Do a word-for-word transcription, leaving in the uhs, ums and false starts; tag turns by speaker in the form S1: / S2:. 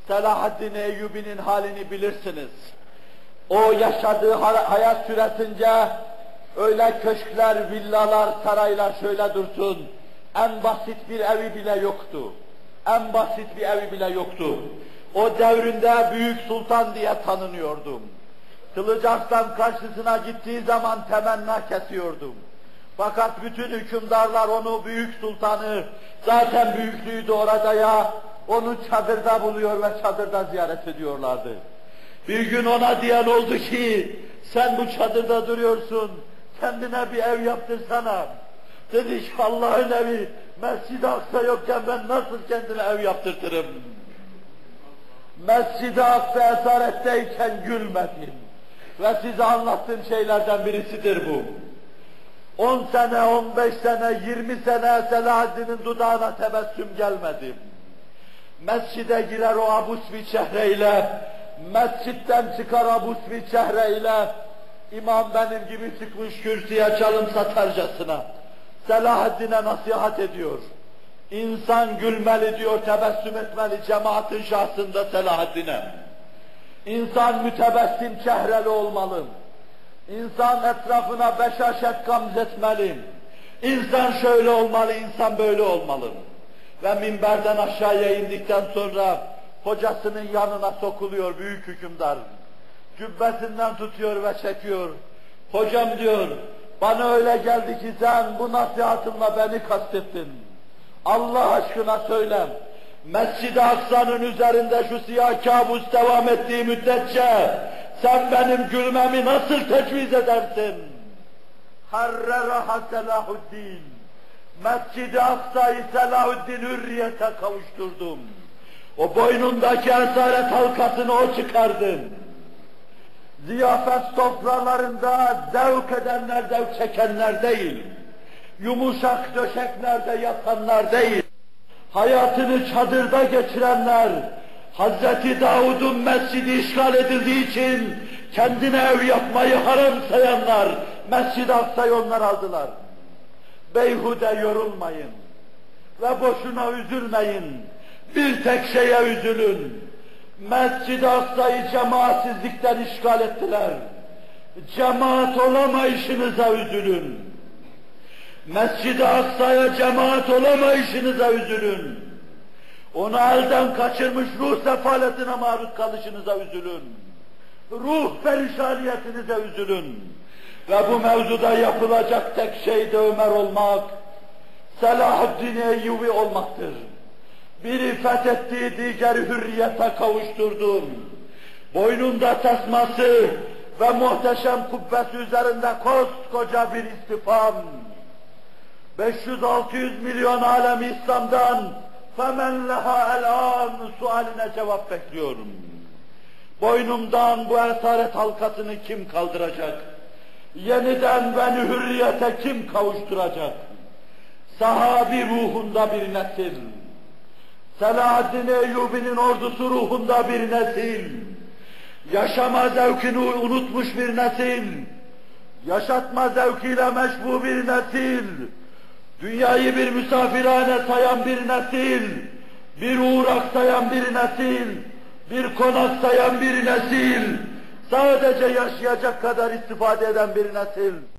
S1: Selahaddin Eyyubi'nin halini bilirsiniz. O yaşadığı hayat süresince öyle köşkler, villalar, saraylar şöyle dursun, en basit bir evi bile yoktu. En basit bir evi bile yoktu. O devrinde Büyük Sultan diye tanınıyordum. Kılıç Arslan karşısına gittiği zaman temenna kesiyordum. Fakat bütün hükümdarlar onu Büyük Sultanı, zaten büyüklüğü de orada ya, onu çadırda buluyor ve çadırda ziyaret ediyorlardı. Bir gün ona diyen oldu ki, sen bu çadırda duruyorsun, kendine bir ev yaptırsana. Dedi ki Allah'ın evi, Mescid-i Aksa yokken ben nasıl kendine ev yaptırtırım? Mescid-i Aksa esaretteyken gülmedim. Ve size anlattığım şeylerden birisidir bu. On sene, on beş sene, yirmi sene Selahaddin'in dudağına tebessüm gelmedi. Mescide girer o abus bir çehreyle, mescitten çıkar abus bir çehreyle, imam benim gibi çıkmış kürsüye çalım satarcasına Selahaddin'e nasihat ediyor. İnsan gülmeli diyor, tebessüm etmeli cemaatin şahsında Selahaddin'e. İnsan mütebessim çehreli olmalı. İnsan etrafına beşaşet gamzetmeli. İnsan şöyle olmalı, insan böyle olmalı. Ve minberden aşağıya indikten sonra hocasının yanına sokuluyor büyük hükümdar. Cübbesinden tutuyor ve çekiyor. Hocam diyor, bana öyle geldi ki sen bu nasihatınla beni kastettin. Allah aşkına söyle, Mescid-i Aksa'nın üzerinde şu siyah kabus devam ettiği müddetçe sen benim gülmemi nasıl tecviz edersin? Harreraha Selahuddin. Mescid-i Aksa'yı Selahuddin hürriyete kavuşturdum. O boynundaki esaret halkasını o çıkardı. Ziyafet sofralarında zevk edenler, zevk çekenler değil. Yumuşak döşeklerde yatanlar değil. Hayatını çadırda geçirenler, Hazreti Davud'un mescidi işgal edildiği için kendine ev yapmayı haram sayanlar, Mescid-i Aksa'yı onlar aldılar. Beyhude yorulmayın ve boşuna üzülmeyin. Bir tek şeye üzülün. Mescid-i Aksa'yı cemaatsizlikten işgal ettiler. Cemaat olamayışınıza üzülün. Mescid-i Aksa'ya cemaat olamayışınıza üzülün. Onu elden kaçırmış ruh sefaletine maruz kalışınıza üzülün. Ruh perişaniyetinize üzülün. Ve bu mevzuda yapılacak tek şey de Ömer olmak, Selahaddin Eyyubi olmaktır. Biri fethetti, diğeri hürriyete kavuşturdu. Boynunda tasması ve muhteşem kubbesi üzerinde koskoca bir istifam. beş yüz altı yüz milyon alem İslam'dan فَمَنْ لَهَا الْآنُ sualine cevap bekliyorum. Boynumdan bu esaret halkasını kim kaldıracak? Yeniden beni hürriyete kim kavuşturacak? Sahabi ruhunda bir nesil, Selahaddin Eyyubi'nin ordusu ruhunda bir nesil, yaşama zevkini unutmuş bir nesil, yaşatma zevkiyle meşbu bir nesil, dünyayı bir misafirhane sayan bir nesil, bir uğrak sayan bir nesil, bir konak sayan bir nesil, sadece yaşayacak kadar istifade eden bir nesil.